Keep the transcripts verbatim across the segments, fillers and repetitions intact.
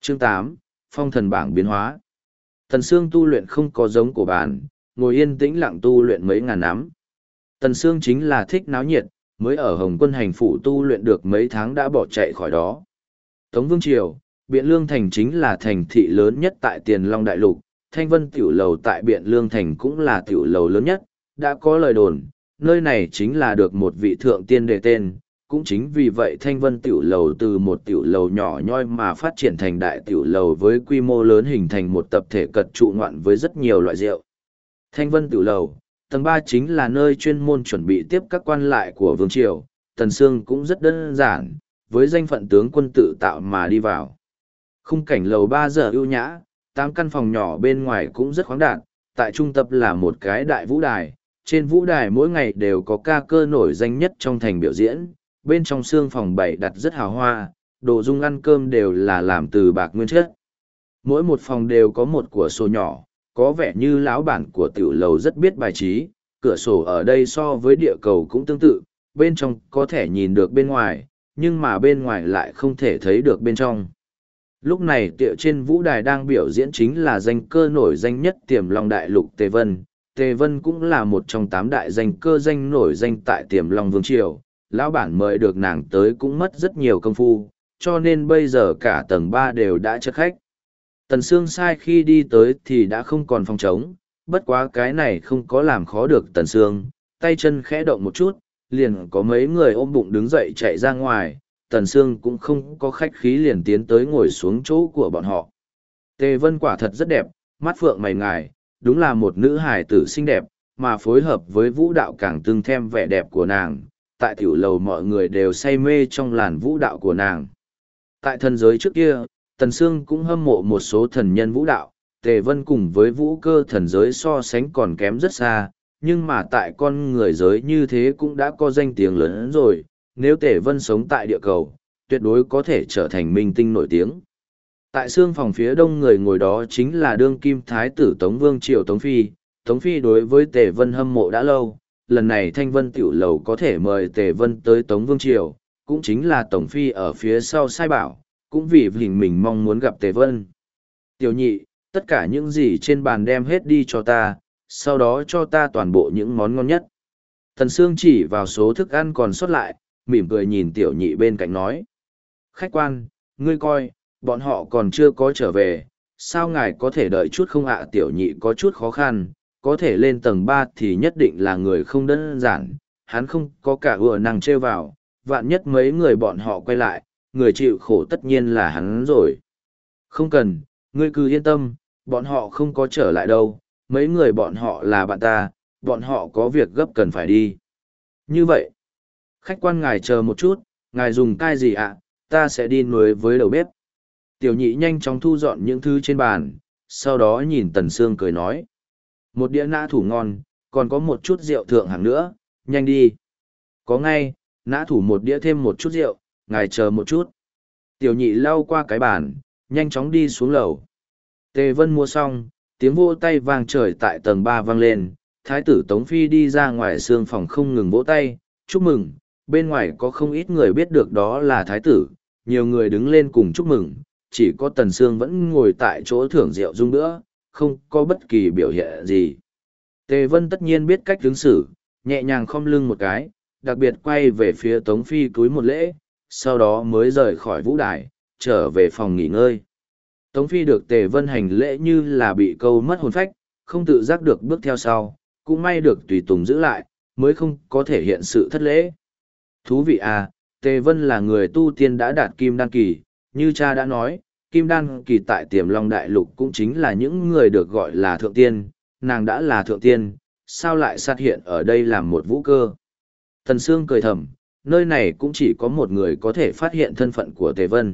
Chương tám, Phong thần bảng biến hóa. Tần Sương tu luyện không có giống của bàn, ngồi yên tĩnh lặng tu luyện mấy ngàn năm. Tần Sương chính là thích náo nhiệt, mới ở Hồng Quân hành phủ tu luyện được mấy tháng đã bỏ chạy khỏi đó. Tống Vương Triều, Biện Lương Thành chính là thành thị lớn nhất tại Tiền Long Đại Lục, Thanh Vân Tiểu Lầu tại Biện Lương Thành cũng là tiểu lầu lớn nhất, đã có lời đồn, nơi này chính là được một vị thượng tiên đề tên, cũng chính vì vậy Thanh Vân Tiểu Lầu từ một tiểu lầu nhỏ nhoi mà phát triển thành đại tiểu lầu với quy mô lớn hình thành một tập thể cật trụ ngoạn với rất nhiều loại rượu. Thanh Vân Tiểu Lầu, tầng ba chính là nơi chuyên môn chuẩn bị tiếp các quan lại của Vương Triều, Tần Sương cũng rất đơn giản, với danh phận tướng quân tự tạo mà đi vào. Khung cảnh lầu ba giờ ưu nhã, tám căn phòng nhỏ bên ngoài cũng rất khoáng đạt, tại trung tập là một cái đại vũ đài, trên vũ đài mỗi ngày đều có ca cơ nổi danh nhất trong thành biểu diễn, bên trong xương phòng bày đặt rất hào hoa, đồ dung ăn cơm đều là làm từ bạc nguyên chất. Mỗi một phòng đều có một cửa sổ nhỏ, có vẻ như lão bản của tiểu lầu rất biết bài trí, cửa sổ ở đây so với địa cầu cũng tương tự, bên trong có thể nhìn được bên ngoài, nhưng mà bên ngoài lại không thể thấy được bên trong. Lúc này tiệu trên vũ đài đang biểu diễn chính là danh cơ nổi danh nhất Tiềm Long Đại Lục Tề Vân. Tề Vân cũng là một trong tám đại danh cơ danh nổi danh tại Tiềm Long Vương Triều. Lão bản mời được nàng tới cũng mất rất nhiều công phu, cho nên bây giờ cả tầng ba đều đã chất khách. Tần Sương sai khi đi tới thì đã không còn phòng trống, bất quá cái này không có làm khó được Tần Sương, tay chân khẽ động một chút, liền có mấy người ôm bụng đứng dậy chạy ra ngoài. Tần Sương cũng không có khách khí liền tiến tới ngồi xuống chỗ của bọn họ. Tề Vân quả thật rất đẹp, mắt phượng mày ngài, đúng là một nữ hài tử xinh đẹp, mà phối hợp với vũ đạo càng tương thêm vẻ đẹp của nàng. Tại tiểu lầu mọi người đều say mê trong làn vũ đạo của nàng. Tại thần giới trước kia, Tần Sương cũng hâm mộ một số thần nhân vũ đạo, Tề Vân cùng với vũ cơ thần giới so sánh còn kém rất xa, nhưng mà tại con người giới như thế cũng đã có danh tiếng lớn hơn rồi. Nếu Tề Vân sống tại địa cầu, tuyệt đối có thể trở thành minh tinh nổi tiếng. Tại xương phòng phía đông người ngồi đó chính là đương kim thái tử Tống Vương Triều Tống Phi. Tống Phi đối với Tề Vân hâm mộ đã lâu, lần này Thanh Vân Tiểu Lầu có thể mời Tề Vân tới Tống Vương Triều, cũng chính là Tống Phi ở phía sau sai bảo, cũng vì hình mình mong muốn gặp Tề Vân. Tiểu nhị, tất cả những gì trên bàn đem hết đi cho ta, sau đó cho ta toàn bộ những món ngon nhất. Tần Sương chỉ vào số thức ăn còn sót lại, mỉm cười nhìn tiểu nhị bên cạnh nói. Khách quan, ngươi coi, bọn họ còn chưa có trở về, sao ngài có thể đợi chút không ạ? Tiểu nhị có chút khó khăn, có thể lên tầng ba thì nhất định là người không đơn giản, hắn không có cả ùa năng trêu vào, vạn nhất mấy người bọn họ quay lại, người chịu khổ tất nhiên là hắn rồi. Không cần, ngươi cứ yên tâm, bọn họ không có trở lại đâu, mấy người bọn họ là bạn ta, bọn họ có việc gấp cần phải đi. Như vậy, khách quan ngài chờ một chút, ngài dùng cái gì ạ? Ta sẽ đi nuôi với đầu bếp. Tiểu nhị nhanh chóng thu dọn những thứ trên bàn, sau đó nhìn Tần Sương cười nói. Một đĩa nã thủ ngon, còn có một chút rượu thượng hạng nữa, nhanh đi. Có ngay, nã thủ một đĩa thêm một chút rượu, ngài chờ một chút. Tiểu nhị lau qua cái bàn, nhanh chóng đi xuống lầu. Tề Vân mua xong, tiếng vỗ tay vang trời tại tầng ba vang lên, thái tử Tống Phi đi ra ngoài sương phòng không ngừng vỗ tay, chúc mừng, bên ngoài có không ít người biết được đó là thái tử, nhiều người đứng lên cùng chúc mừng, chỉ có Tần Sương vẫn ngồi tại chỗ thưởng rượu dung nữa, không có bất kỳ biểu hiện gì. Tề Vân tất nhiên biết cách ứng xử, nhẹ nhàng khom lưng một cái, đặc biệt quay về phía Tống Phi cúi một lễ, sau đó mới rời khỏi vũ đài, trở về phòng nghỉ ngơi. Tống Phi được Tề Vân hành lễ như là bị câu mất hồn phách, không tự giác được bước theo sau, cũng may được tùy tùng giữ lại, mới không có thể hiện sự thất lễ. Thú vị à, Tề Vân là người tu tiên đã đạt kim đan kỳ, như cha đã nói, kim đan kỳ tại Tiềm Long Đại Lục cũng chính là những người được gọi là thượng tiên, nàng đã là thượng tiên, sao lại xuất hiện ở đây làm một vũ cơ. Tần Sương cười thầm, nơi này cũng chỉ có một người có thể phát hiện thân phận của Tề Vân.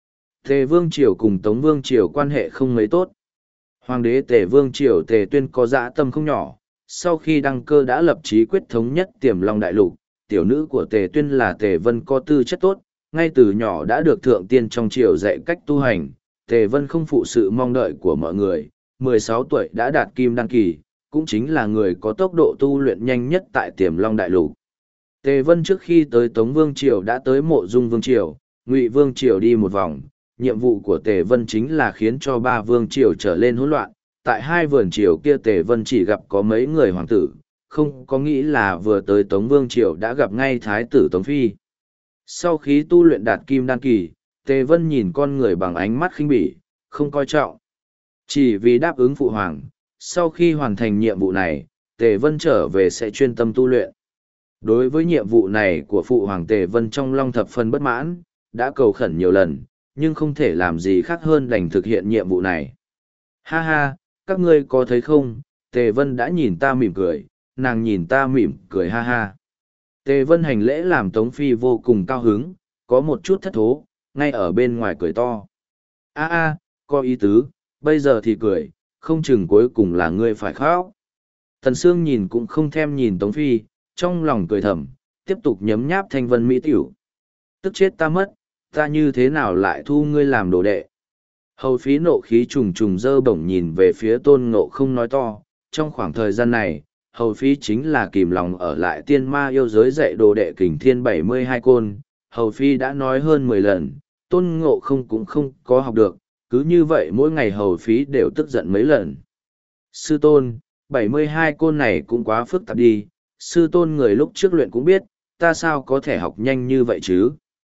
Tề Vương Triều cùng Tống Vương Triều quan hệ không mấy tốt. Hoàng đế Tề Vương Triều Tề Tuyên có dã tâm không nhỏ, sau khi đăng cơ đã lập chí quyết thống nhất Tiềm Long Đại Lục, tiểu nữ của Tề Tuyên là Tề Vân có tư chất tốt, ngay từ nhỏ đã được thượng tiên trong triều dạy cách tu hành. Tề Vân không phụ sự mong đợi của mọi người, mười sáu tuổi đã đạt kim đan kỳ, cũng chính là người có tốc độ tu luyện nhanh nhất tại Tiềm Long Đại Lục. Tề Vân trước khi tới Tống Vương Triều đã tới Mộ Dung Vương Triều, Ngụy Vương Triều đi một vòng, nhiệm vụ của Tề Vân chính là khiến cho ba vương triều trở lên hỗn loạn. Tại hai vườn triều kia Tề Vân chỉ gặp có mấy người hoàng tử, không có nghĩ là vừa tới Tống Vương triều đã gặp ngay Thái tử Tống Phi. Sau khi tu luyện đạt kim đan kỳ, Tề Vân nhìn con người bằng ánh mắt khinh bỉ, không coi trọng. Chỉ vì đáp ứng phụ hoàng, sau khi hoàn thành nhiệm vụ này, Tề Vân trở về sẽ chuyên tâm tu luyện. Đối với nhiệm vụ này của phụ hoàng, Tề Vân trong lòng thập phân bất mãn, đã cầu khẩn nhiều lần, nhưng không thể làm gì khác hơn đành thực hiện nhiệm vụ này. Ha ha, các ngươi có thấy không, Tề Vân đã nhìn ta mỉm cười, nàng nhìn ta mỉm cười ha ha. Tề Vân hành lễ làm Tống Phi vô cùng cao hứng, có một chút thất thố, ngay ở bên ngoài cười to. A a, có ý tứ, bây giờ thì cười, không chừng cuối cùng là ngươi phải khóc. Tần Sương nhìn cũng không thèm nhìn Tống Phi, trong lòng cười thầm, tiếp tục nhấm nháp thanh vân mỹ tiểu. Tức chết ta mất, ta như thế nào lại thu ngươi làm đồ đệ. Hầu Phí nộ khí trùng trùng dơ bổng nhìn về phía Tôn Ngộ Không nói to, trong khoảng thời gian này, Hầu Phí chính là kìm lòng ở lại tiên ma yêu giới dạy đồ đệ kình thiên bảy mươi hai côn. Hầu Phí đã nói hơn mười lần, Tôn Ngộ Không cũng không có học được, cứ như vậy mỗi ngày Hầu Phí đều tức giận mấy lần. Sư tôn, bảy mươi hai côn này cũng quá phức tạp đi, sư tôn người lúc trước luyện cũng biết, ta sao có thể học nhanh như vậy chứ?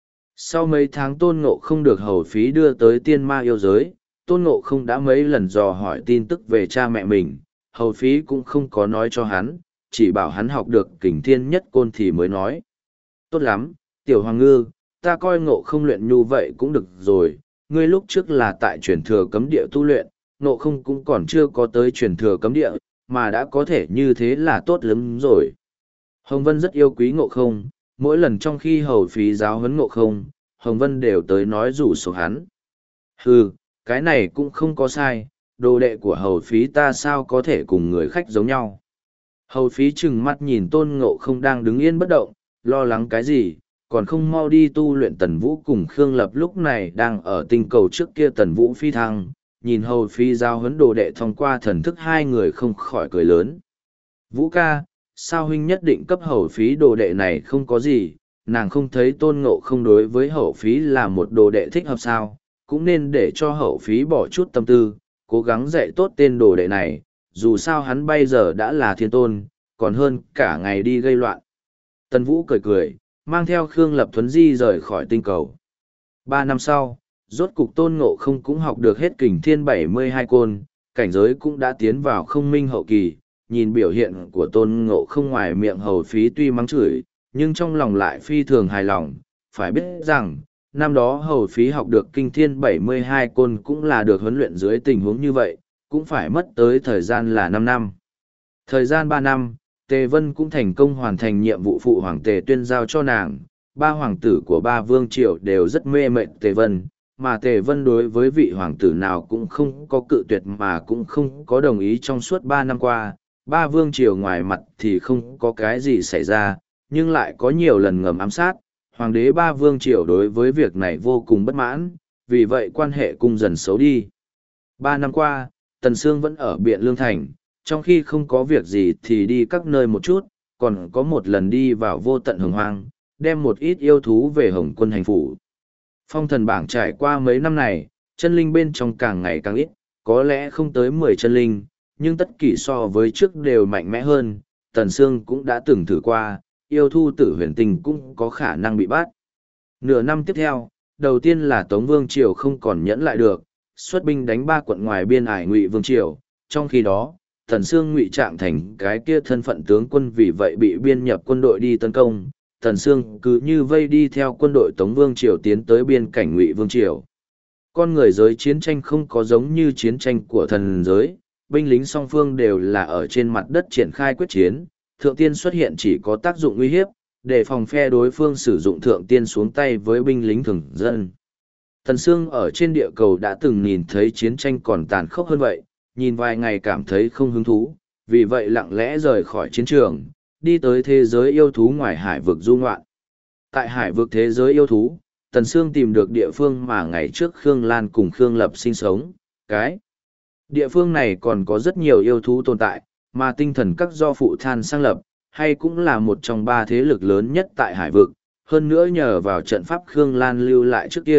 Sau mấy tháng Tôn Ngộ Không được Hầu Phí đưa tới tiên ma yêu giới, Tôn Ngộ Không đã mấy lần dò hỏi tin tức về cha mẹ mình, Hầu Phí cũng không có nói cho hắn, chỉ bảo hắn học được kình thiên nhất côn thì mới nói. Tốt lắm, Tiểu Hoàng Ngư, ta coi Ngộ Không luyện như vậy cũng được rồi, ngươi lúc trước là tại truyền thừa cấm địa tu luyện, Ngộ Không cũng còn chưa có tới truyền thừa cấm địa, mà đã có thể như thế là tốt lắm rồi. Hồng Vân rất yêu quý Ngộ Không, mỗi lần trong khi Hầu Phí giáo huấn Ngộ Không, Hồng Vân đều tới nói rủ số hắn. Hừ, cái này cũng không có sai, đồ đệ của Hầu Phí ta sao có thể cùng người khách giống nhau. Hầu Phí trừng mắt nhìn Tôn Ngộ Không đang đứng yên bất động, lo lắng cái gì, còn không mau đi tu luyện. Tần Vũ cùng Khương Lập lúc này đang ở tinh cầu trước kia. Tần Vũ phi thăng, nhìn Hầu Phí giao huấn đồ đệ thông qua thần thức, hai người không khỏi cười lớn. Vũ ca, sao huynh nhất định cấp Hầu Phí đồ đệ này? Không có gì, nàng không thấy Tôn Ngộ Không đối với Hầu Phí là một đồ đệ thích hợp sao, cũng nên để cho Hầu Phí bỏ chút tâm tư, cố gắng dạy tốt tên đồ đệ này, dù sao hắn bây giờ đã là thiên tôn, còn hơn cả ngày đi gây loạn. Tần Vũ cười cười, mang theo Khương Lập Thuấn di rời khỏi tinh cầu. Ba năm sau, rốt cục Tôn Ngộ Không cũng học được hết kình thiên bảy mươi hai côn, cảnh giới cũng đã tiến vào không minh hậu kỳ. Nhìn biểu hiện của Tôn Ngộ Không, ngoài miệng Hầu Phí tuy mắng chửi, nhưng trong lòng lại phi thường hài lòng. Phải biết rằng, năm đó Hầu Phí học được kinh thiên bảy mươi hai côn cũng là được huấn luyện dưới tình huống như vậy, cũng phải mất tới thời gian là năm năm. Thời gian ba năm, Tề Vân cũng thành công hoàn thành nhiệm vụ phụ hoàng Tề Tuyên giao cho nàng. Ba hoàng tử của ba vương triều đều rất mê mệt Tề Vân, mà Tề Vân đối với vị hoàng tử nào cũng không có cự tuyệt mà cũng không có đồng ý. Trong suốt ba năm qua, ba vương triều ngoài mặt thì không có cái gì xảy ra, nhưng lại có nhiều lần ngầm ám sát. Hoàng đế ba vương triều đối với việc này vô cùng bất mãn, vì vậy quan hệ cung dần xấu đi. Ba năm qua, Tần Sương vẫn ở Biện Lương Thành, trong khi không có việc gì thì đi các nơi một chút, còn có một lần đi vào vô tận hồng hoang, đem một ít yêu thú về Hồng Quân hành phủ. Phong thần bảng trải qua mấy năm này, chân linh bên trong càng ngày càng ít, có lẽ không tới mười chân linh, nhưng tất kỷ so với trước đều mạnh mẽ hơn. Tần Sương cũng đã từng thử qua, yêu thu tử huyền tinh cũng có khả năng bị bắt. Nửa năm tiếp theo, đầu tiên là Tống Vương Triều không còn nhẫn lại được, xuất binh đánh ba quận ngoài biên ải Ngụy Vương Triều. Trong khi đó, Tần Sương ngụy trạng thành cái kia thân phận tướng quân, vì vậy bị biên nhập quân đội đi tấn công. Tần Sương cứ như vây đi theo quân đội Tống Vương Triều tiến tới biên cảnh Ngụy Vương Triều. Con người giới chiến tranh không có giống như chiến tranh của thần giới, binh lính song phương đều là ở trên mặt đất triển khai quyết chiến. Thượng tiên xuất hiện chỉ có tác dụng uy hiếp, để phòng phe đối phương sử dụng thượng tiên xuống tay với binh lính thường dân. Tần Sương ở trên địa cầu đã từng nhìn thấy chiến tranh còn tàn khốc hơn vậy, nhìn vài ngày cảm thấy không hứng thú, vì vậy lặng lẽ rời khỏi chiến trường, đi tới thế giới yêu thú ngoài hải vực du ngoạn. Tại hải vực thế giới yêu thú, Tần Sương tìm được địa phương mà ngày trước Khương Lan cùng Khương Lập sinh sống. Cái địa phương này còn có rất nhiều yêu thú tồn tại, mà tinh thần các do phụ than sang lập, hay cũng là một trong ba thế lực lớn nhất tại hải vực. Hơn nữa nhờ vào trận pháp Khương Lan lưu lại trước kia,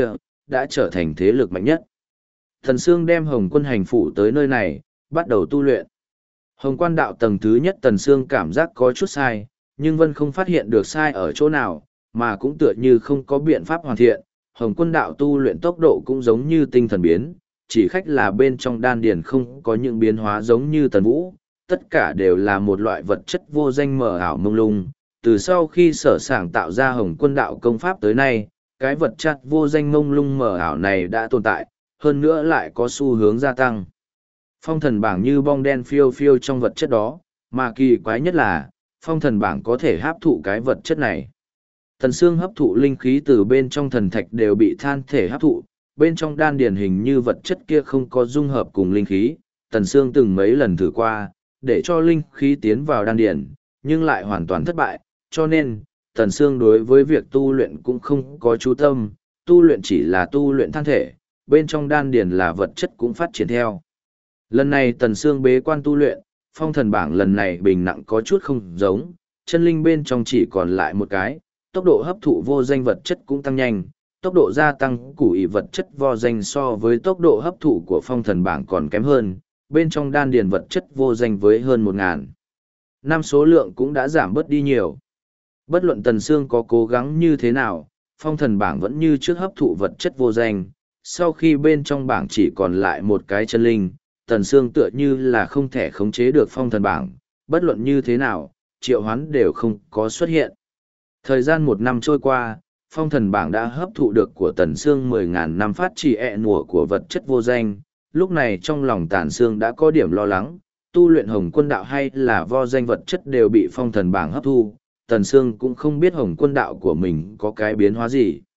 đã trở thành thế lực mạnh nhất. Thần Sương đem Hồng Quân hành phủ tới nơi này, bắt đầu tu luyện. Hồng Quan đạo tầng thứ nhất Tần Sương cảm giác có chút sai, nhưng Vân không phát hiện được sai ở chỗ nào, mà cũng tựa như không có biện pháp hoàn thiện. Hồng Quân đạo tu luyện tốc độ cũng giống như tinh thần biến, chỉ khách là bên trong đan điền không có những biến hóa giống như Tần Vũ, tất cả đều là một loại vật chất vô danh mờ ảo mông lung. Từ sau khi sở sảng tạo ra Hồng Quân đạo công pháp tới nay, cái vật chất vô danh mông lung mờ ảo này đã tồn tại, hơn nữa lại có xu hướng gia tăng. Phong thần bảng như bong đen phiêu phiêu trong vật chất đó, mà kỳ quái nhất là, phong thần bảng có thể hấp thụ cái vật chất này. Tần Sương hấp thụ linh khí từ bên trong thần thạch đều bị than thể hấp thụ, bên trong đan điền hình như vật chất kia không có dung hợp cùng linh khí. Tần Sương từng mấy lần thử qua, để cho linh khí tiến vào đan điền, nhưng lại hoàn toàn thất bại, cho nên, Tần Sương đối với việc tu luyện cũng không có chú tâm, tu luyện chỉ là tu luyện than thể, bên trong đan điền là vật chất cũng phát triển theo. Lần này Tần Sương bế quan tu luyện, phong thần bảng lần này bình nặng có chút không giống, chân linh bên trong chỉ còn lại một cái, tốc độ hấp thụ vô danh vật chất cũng tăng nhanh, tốc độ gia tăng của ý vật chất vô danh so với tốc độ hấp thụ của phong thần bảng còn kém hơn, bên trong đan điền vật chất vô danh với hơn một ngàn. Năm số lượng cũng đã giảm bớt đi nhiều. Bất luận Tần Sương có cố gắng như thế nào, phong thần bảng vẫn như trước hấp thụ vật chất vô danh, sau khi bên trong bảng chỉ còn lại một cái chân linh. Tần Sương tựa như là không thể khống chế được phong thần bảng, bất luận như thế nào, triệu hoán đều không có xuất hiện. Thời gian một năm trôi qua, phong thần bảng đã hấp thụ được của Tần Sương mười ngàn năm phát trì ẹ nùa của vật chất vô danh, lúc này trong lòng Tần Sương đã có điểm lo lắng, tu luyện Hồng Quân đạo hay là vô danh vật chất đều bị phong thần bảng hấp thu, Tần Sương cũng không biết Hồng Quân đạo của mình có cái biến hóa gì.